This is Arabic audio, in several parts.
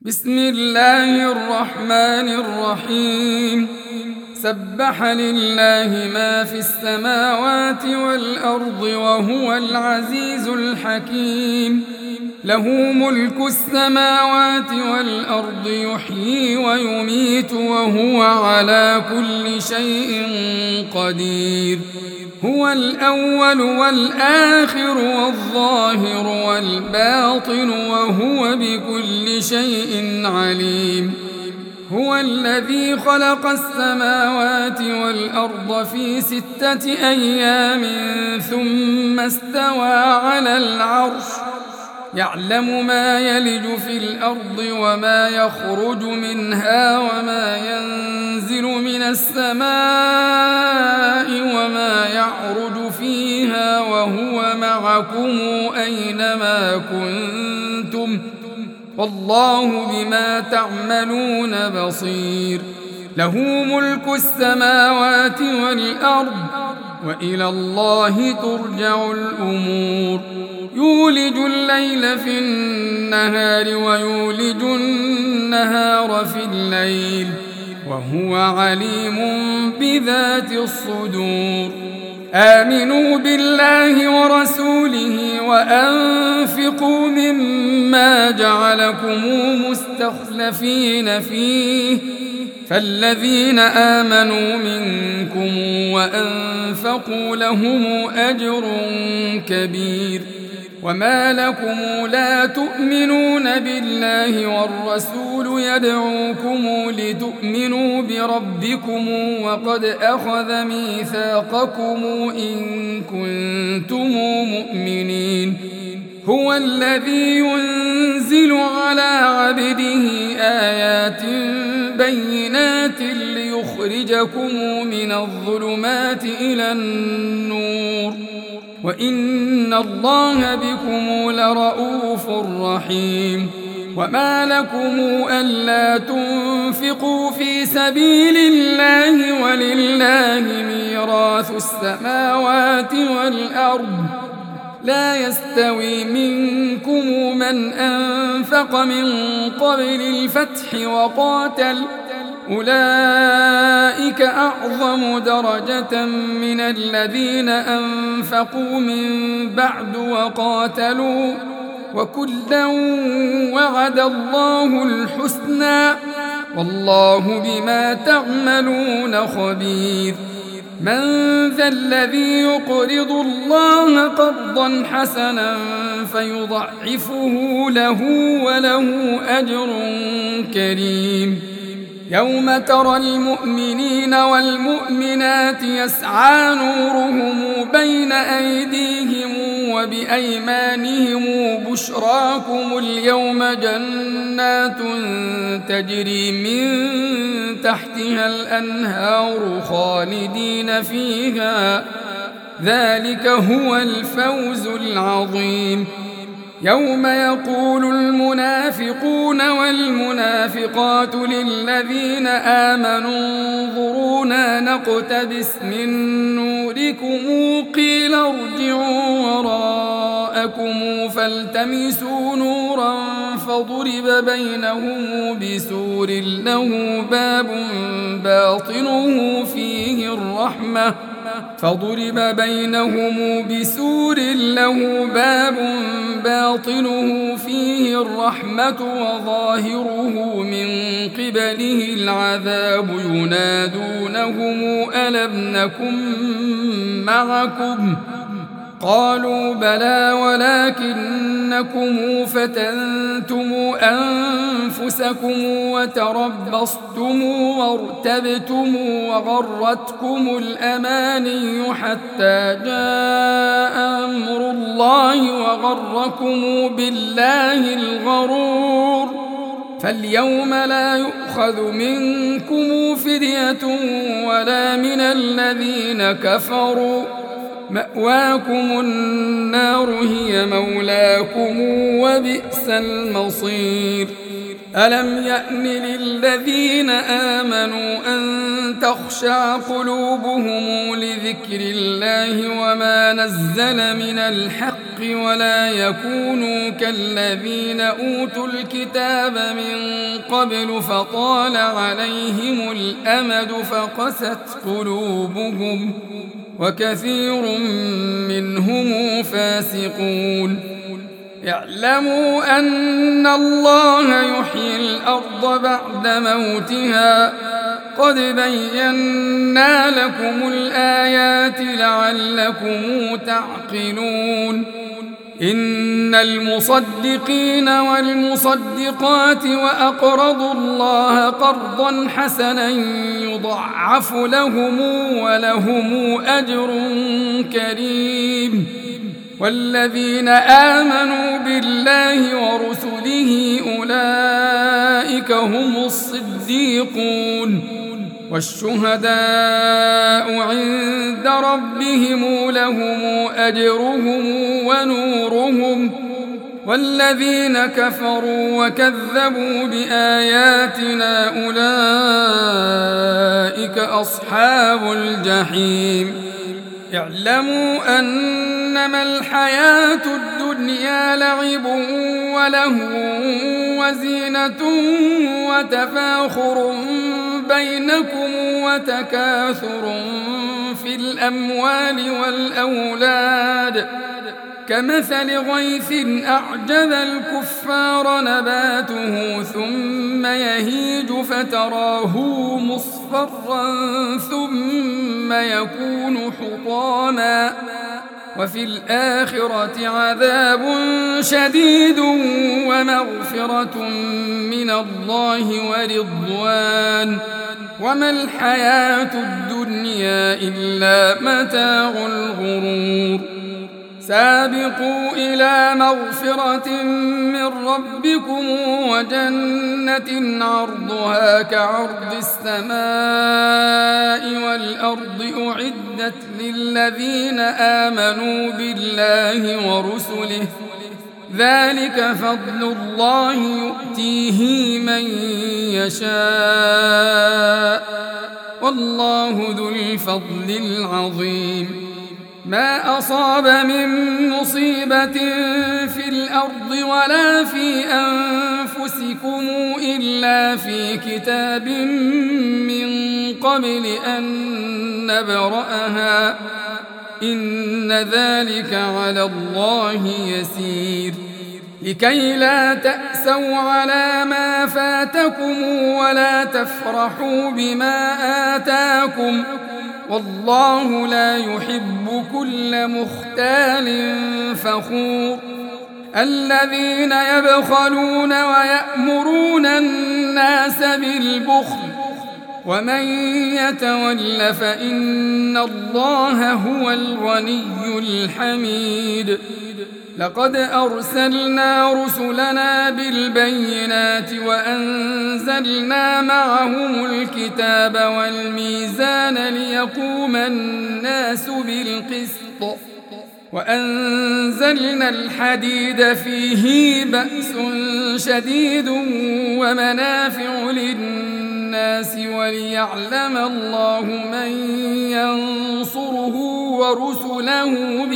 بسم الله الرحمن الرحيم. سبح لله ما في السماوات والأرض وهو العزيز الحكيم. له ملك السماوات والأرض يحيي ويميت وهو على كل شيء قدير. هو الأول والآخر والظاهر والباطن وهو بكل شيء عليم. هو الذي خلق السماوات والأرض في 6 أيام ثم استوى على العرش يعلم ما يلج في الأرض وما يخرج منها وما ينزل من السماء وما يعرج فيها وهو معكم أينما كنتم والله بما تعملون بصير. له ملك السماوات والأرض وإلى الله ترجع الأمور. يولج الليل في النهار ويولج النهار في الليل وهو عليم بذات الصدور. آمنوا بالله ورسوله وأنفقوا مما جعلكم مستخلفين فيه فالذين آمنوا منكم وأنفقوا لهم أجر كبير. وما لكم لا تؤمنون بالله والرسول يدعوكم لتؤمنوا بربكم وقد أخذ ميثاقكم إن كنتم مؤمنين. هو الذي ينزل على عبده آيات بينات ليخرجكم من الظلمات إلى النور وإن الله بكم لرؤوف رحيم. وما لكم ألا تنفقوا في سبيل الله ولله ميراث السماوات والأرض لا يستوي منكم من أنفق من قبل الفتح وقاتل أولئك أعظم درجة من الذين أنفقوا من بعد وقاتلوا وكلا وعد الله الحسنى والله بما تعملون خبير. من ذا الذي يقرض الله قرضا حسنا فيضعفه له وله أجر كريم. يوم ترى المؤمنين والمؤمنات يسعى نورهم بين أيديهم وبأيمانهم بشراكم اليوم جنات تجري من تحتها الأنهار خالدين فيها ذلك هو الفوز العظيم. يوم يقول المنافقون والمنافقات للذين آمنوا انظرونا نقتبس من نوركم قيل ارجعوا وراءكم فالتمسوا نورا فضرب بينهم بسور له باب باطنه فيه الرحمة باطنه فيه الرحمة وظاهره من قبله العذاب ينادونهم ألم نكن معكم قالوا بلى ولكنكم فتنتم أنفسكم وتربصتم وارتبتم وغرتكم الأماني حتى جاء أمر الله وغركم بالله الغرور. فاليوم لا يؤخذ منكم فدية ولا من الذين كفروا مأواكم النار هي مولاكم وبئس المصير. ألم يأن للذين آمنوا أن تخشع قلوبهم لذكر الله وما نزل من الحق ولا يكونوا كالذين أوتوا الكتاب من قبل فطال عليهم الأمد فقست قلوبهم وكثير منهم فاسقون. اعلموا أن الله يحيي الأرض بعد موتها قد بينا لكم الآيات لعلكم تعقلون. إن المصدقين والمصدقات وأقرضوا الله قرضا حسنا يضاعف لهم ولهم أجر كريم. والذين آمنوا بالله ورسله أولئك هم الصديقون والشهداء عند ربهم لهم أجرهم ونورهم. والذين كفروا وكذبوا بآياتنا أولئك أصحاب الجحيم. اعلموا أنما الحياة الدنيا لعب ولهو وزينة وتفاخر بينكم وتكاثر في الأموال والأولاد كمثل غيث أعجب الكفار نباته ثم يهيج فتراه مصفرا ثم يكون حطاما وفي الآخرة عذاب شديد ومغفرة من الله ورضوان وما الحياة الدنيا إلا متاع الغرور. سابقوا إلى مغفرة من ربكم وجنة عرضها كعرض السماء والأرض أعدت للذين آمنوا بالله ورسله ذلك فضل الله يؤتيه من يشاء والله ذو الفضل العظيم. ما أصاب من مصيبة في الأرض ولا في أنفسكم إلا في كتاب من قبل أن نبرأها إن ذلك على الله يسير. لكي لا تأسوا على ما فاتكم ولا تفرحوا بما آتاكم والله لا يحب كل مختال فخور. الذين يبخلون ويأمرون الناس بالبخل ومن يتول فإن الله هو الغني الحميد. لقد أرسلنا رسلنا بالبينات وأنزلنا معهم الكتاب والميزان ليقوم الناس بالقسط وأنزلنا الحديد فيه بأس شديد ومنافع للناس وليعلم الله من ينصره ورسله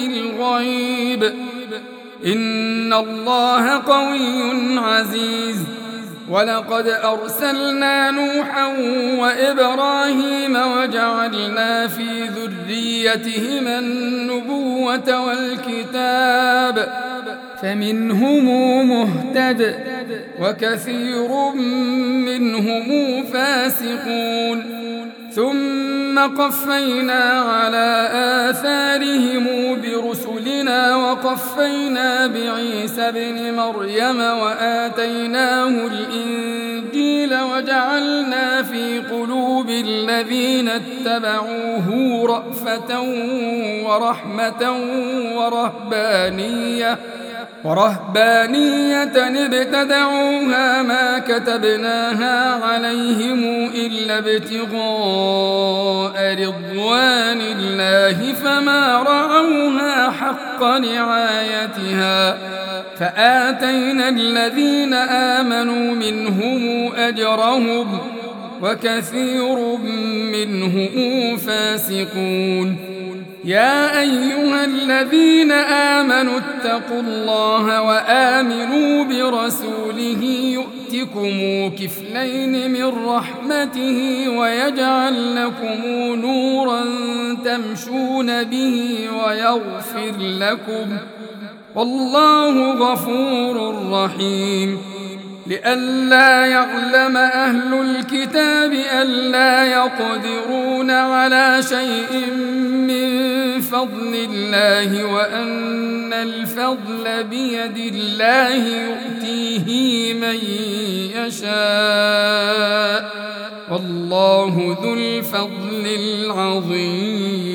بالغيب إن الله قوي عزيز. ولقد أرسلنا نوحا وإبراهيم وجعلنا في ذريتهما النبوة والكتاب فمنهم مهتد وكثير منهم فاسقون. ثم قفينا على آثارهم برسلنا وقفينا بعيسى ابن مريم وآتيناه الإنجيل وجعلنا في قلوب الذين اتبعوه رأفة ورحمة ورهبانية ابتدعوها ما كتبناها عليهم إلا ابتغاء رضوان الله فما رعوها حق رعايتها فآتينا الذين آمنوا منهم أجرهم وكثير منهم فاسقون. يا أيها الذين آمنوا اتقوا الله وآمنوا برسوله يؤتكم كفلين من رحمته ويجعل لكم نورا تمشون به ويغفر لكم والله غفور رحيم لئلا يعلم أهل الكتاب ألا يقدرون على شيء من فضل الله وأن الفضل بيد الله يؤتيه من يشاء والله ذو الفضل العظيم.